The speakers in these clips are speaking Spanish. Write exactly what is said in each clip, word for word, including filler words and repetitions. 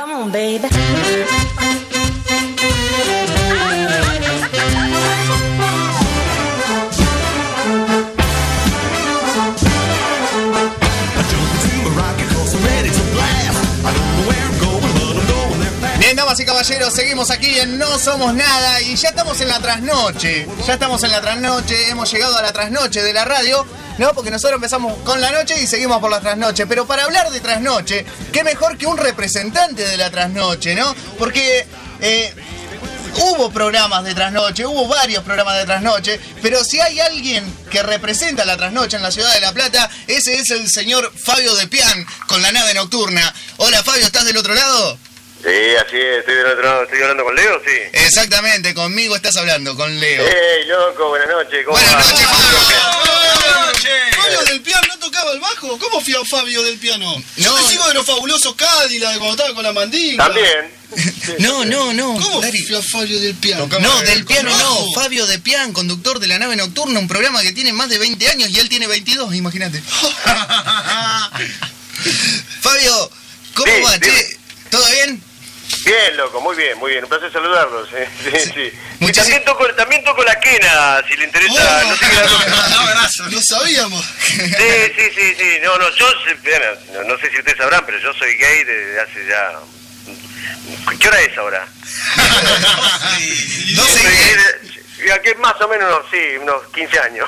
Come on, baby. Bien, damas y caballeros, seguimos aquí en No Somos Nada y ya estamos en la trasnoche. Ya estamos en la trasnoche, hemos llegado a la trasnoche de la radio, ¿no? Porque nosotros empezamos con la noche y seguimos por la trasnoche. Pero para hablar de trasnoche, qué mejor que un representante de la trasnoche, ¿no? Porque eh, hubo programas de trasnoche, hubo varios programas de trasnoche, pero si hay alguien que representa la trasnoche en la ciudad de La Plata, ese es el señor Fabio De Pian, con La Nave Nocturna. Hola Fabio, ¿estás del otro lado? Sí, así es, estoy del otro lado, estoy hablando con Leo, sí. Exactamente, conmigo estás hablando, con Leo. ¡Hey, loco! Buenas noches, ¿cómo Buenas va? noches, Fabio. Buenas noches. ¿Fabio Del Pian no tocaba el bajo? ¿Cómo fui a Fabio Del Piano? Yo No. te sigo de los fabulosos Cadillac cuando estaba con la mandinga. También. No, no, no. ¿Cómo Dari. fui a Fabio Del Piano? No, no, del piano no. bajo. Fabio De Pian, conductor de La Nave Nocturna, un programa que tiene más de veinte años y él tiene veintidós, imagínate. Fabio, ¿cómo Sí, va, dime. che? ¿Todo bien? Bien, loco, muy bien, muy bien. Un placer saludarlos. Sí, sí, sí. Y Muchísimas- también toco, también toco la quena, si le interesa. Oh, No sé qué la toca. no, gracias. No sabíamos. Sí, sí, sí, sí. No, no, yo, sé- bueno, no, no sé si ustedes sabrán, pero yo soy gay desde hace ya... ¿Qué hora es ahora? No sé. Soy gay de- aquí más o menos, sí, unos quince años.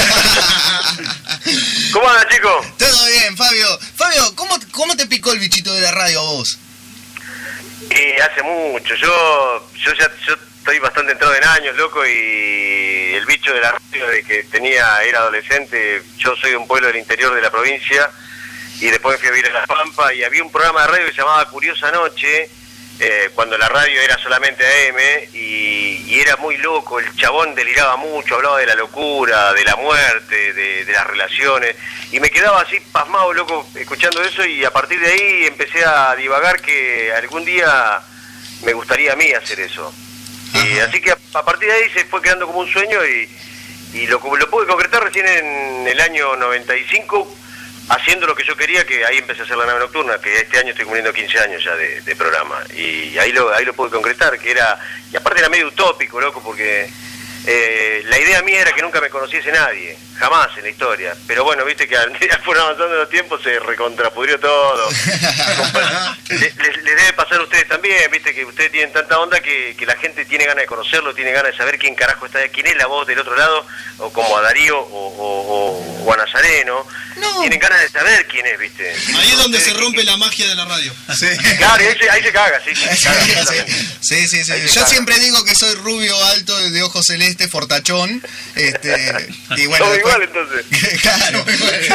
¿Cómo anda, chicos? Todo bien, Fabio. Fabio, ¿cómo, ¿cómo te picó el bichito de la radio a vos? Y hace mucho, yo yo ya yo estoy bastante entrado en años, loco, y el bicho de la radio de que tenía, era adolescente, yo soy de un pueblo del interior de la provincia, y después me fui a vivir a La Pampa, y había un programa de radio que se llamaba Curiosa Noche, eh, cuando la radio era solamente A M, y, y era muy loco, el chabón deliraba mucho, hablaba de la locura, de la muerte, de, de las relaciones, y me quedaba así pasmado, loco, escuchando eso, y a partir de ahí empecé a divagar que algún día me gustaría a mí hacer eso. Y así que a, a partir de ahí se fue quedando como un sueño, y, y lo, lo pude concretar recién en el año noventa y cinco, haciendo lo que yo quería, que ahí empecé a hacer La Nave Nocturna, que este año estoy cumpliendo quince años ya de, de programa, y ahí lo ahí lo pude concretar, que era, y aparte era medio utópico, loco, porque eh, la idea mía era que nunca me conociese nadie, jamás en la historia, pero bueno, viste que al día fueron avanzando los tiempos, se recontrapudrió todo. Les, les, les debe pasar a ustedes también, viste que ustedes tienen tanta onda que, que la gente tiene ganas de conocerlo, tiene ganas de saber quién carajo está, quién es la voz del otro lado, o como a Darío o, o, o a Nazareno. No. Tienen ganas de saber quién es, viste. Ahí es donde se Ustedes- rompe la magia de la radio. Sí. Claro, y ahí se, ahí se caga, sí, sí, se caga, Sí, totalmente. sí, sí, sí. Ahí se Yo caga. siempre digo que soy rubio, alto, de ojos celeste, fortachón. Este, y bueno, Somos después- igual, entonces. Claro.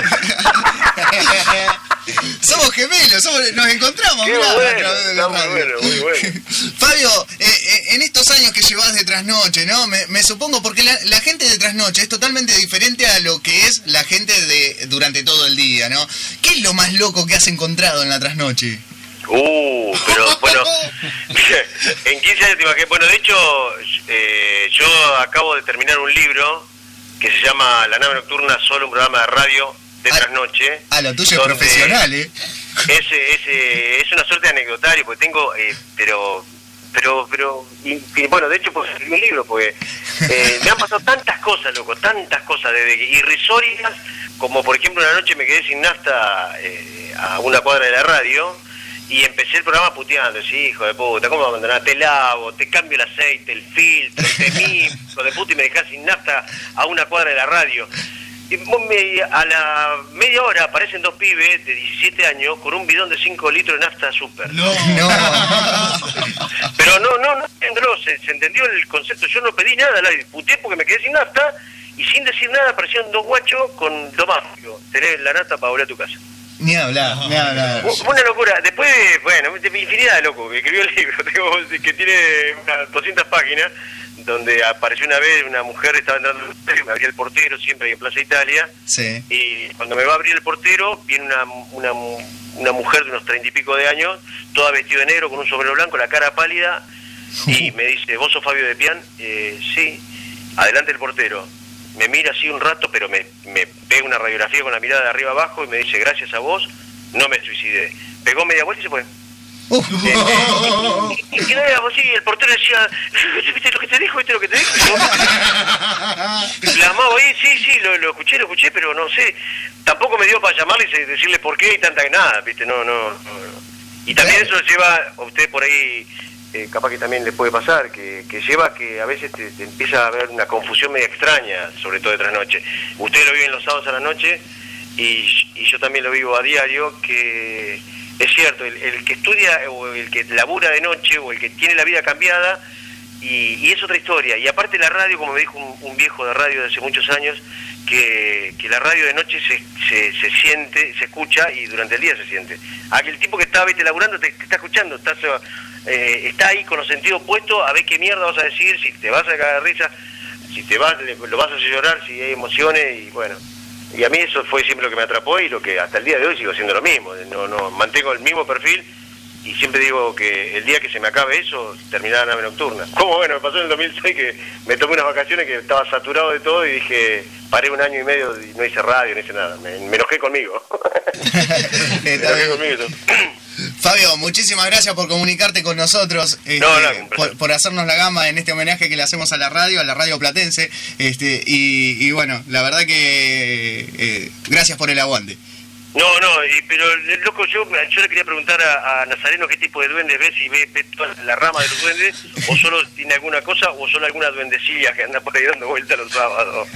Somos gemelos, somos- nos encontramos, Qué mirá, bueno, a través de la está muy radio. bueno, muy bueno. Fabio, eh, eh, en estos años que llevas de trasnoche, ¿no? Me, me supongo, porque la, la gente de trasnoche es totalmente diferente a lo que es la gente de durante todo el día, ¿no? ¿Qué es lo más loco que has encontrado en la trasnoche? Uh, pero bueno, en quince años te imaginé. Bueno, de hecho, eh, yo acabo de terminar un libro que se llama La Nave Nocturna, solo un programa de radio de Ah, trasnoche. Ah, lo tuyo es donde profesional, ¿eh? Ese, ese, es una suerte de anecdotario, porque tengo, eh, pero, pero, pero, y, y bueno, de hecho, pues escribí un libro, porque eh, me han pasado tantas cosas, loco, tantas cosas, desde irrisorias, como por ejemplo una noche me quedé sin nafta eh, a una cuadra de la radio, y empecé el programa puteando, sí, hijo de puta, ¿cómo me abandonás? Te lavo, te cambio el aceite, el filtro, te mí, hijo de puta, y me dejás sin nafta a una cuadra de la radio. Y vos me- a la media hora aparecen dos pibes de diecisiete años con un bidón de cinco litros de nafta super. No. No. Pero no, no, no entendió, se, se entendió el concepto. Yo no pedí nada, la disputé porque me quedé sin nafta y sin decir nada aparecieron dos guachos con lo más. Digo, tenés la nafta para volver a tu casa. Ni hablar, ni hablar. Fue una locura. Después, bueno, de infinidad de loco, que escribió el libro, tengo, que tiene unas doscientas páginas, donde apareció una vez una mujer, estaba entrando, me abría el portero, siempre ahí en Plaza Italia, Sí. y cuando me va a abrir el portero, viene una, una, una mujer de unos treinta y pico de años, toda vestida de negro, con un sombrero blanco, la cara pálida, y me dice, ¿vos sos Fabio De Pian? Eh, sí, adelante el portero. Me mira así un rato, pero me, me pega una radiografía con la mirada de arriba abajo y me dice, gracias a vos, no me suicidé. Pegó media vuelta y se fue. Uh. Eh, y que no éramos así, el portero decía, ¿viste lo que te dijo? ¿Viste lo que te dijo? Clamaba ahí, sí, sí, lo, lo escuché, lo escuché, pero no sé, tampoco me dio para llamarle y decirle por qué y tanta nada, ¿viste? No, no, no. Y también eso lleva a usted por ahí, eh, capaz que también le puede pasar, que, que lleva que a veces te, te empieza a haber una confusión media extraña, sobre todo de trasnoche. Usted lo vive en los sábados a la noche y, y yo también lo vivo a diario, que es cierto, el, el que estudia o el que labura de noche o el que tiene la vida cambiada, y, y es otra historia. Y aparte la radio, como me dijo un, un viejo de radio de hace muchos años, que, que la radio de noche se, se, se siente, se escucha y durante el día se siente. Aquel tipo que está, viste, laburando te, te está escuchando, estás, eh, está ahí con los sentidos puestos a ver qué mierda vas a decir, si te vas a cagar de risa, si te vas, lo vas a hacer llorar, si hay emociones, y bueno. Y a mí eso fue siempre lo que me atrapó y lo que hasta el día de hoy sigo haciendo lo mismo. No, no, mantengo el mismo perfil y siempre digo que el día que se me acabe eso, terminará la nave nocturna. Como bueno, me pasó en el dos mil seis que me tomé unas vacaciones que estaba saturado de todo y dije, paré un año y medio y no hice radio, no hice nada. Me, me enojé conmigo. me enojé conmigo. Fabio, muchísimas gracias por comunicarte con nosotros, este, no, no, por, por hacernos la gama en este homenaje que le hacemos a la radio, a la radio platense, este, y, y bueno, la verdad que eh, gracias por el aguante. No, no, y, pero loco, yo, yo le quería preguntar a, a Nazareno qué tipo de duendes ve, si ve, ve toda la rama de los duendes, o solo tiene alguna cosa, o solo alguna duendecilla que anda por ahí dando vueltas los sábados.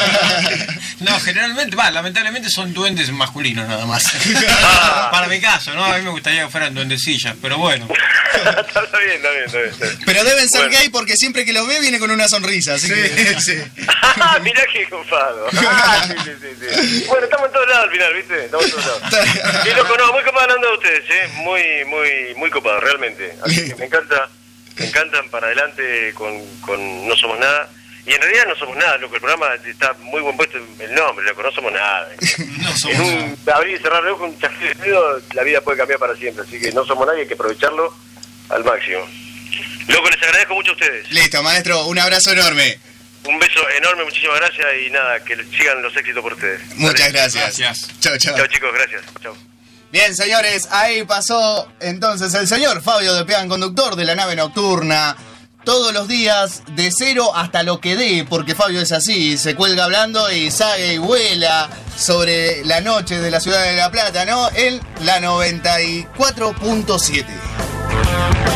No, generalmente, va, lamentablemente son duendes masculinos nada más. Ah. Para mi caso, ¿no? A mí me gustaría que fueran duendecillas, pero bueno. Está bien, está bien, está bien, está bien. Pero deben ser Bueno. gay porque siempre que los ve viene con una sonrisa, así que... sí. Ah, mirá qué copado. Ah, sí, sí, sí, sí. Bueno, estamos en todos lados al final, ¿viste? Estamos en todos lados. Sí, loco, no, muy copado hablando de ustedes, ¿eh? Muy, muy, muy copado, realmente. Así que me encanta, me encantan para adelante con, con No Somos Nada. Y en realidad no somos nada, loco, el programa está muy buen puesto el nombre, loco, no somos nada. No somos En un abrir y cerrar el ojo, un chasquido de dedo, la vida puede cambiar para siempre, así que no somos nadie, hay que aprovecharlo al máximo. Loco, les agradezco mucho a ustedes. Listo, maestro, un abrazo enorme. Un beso enorme, muchísimas gracias y nada, que sigan los éxitos por ustedes. Muchas Dale. gracias. Gracias. Chao, chao. Chao chicos, gracias. Chao. Bien, señores, ahí pasó entonces el señor Fabio de Pean, conductor de la nave nocturna. Todos los días, de cero hasta lo que dé, porque Fabio es así, se cuelga hablando y sale y vuela sobre la noche de la ciudad de La Plata, ¿no? En la noventa y cuatro punto siete.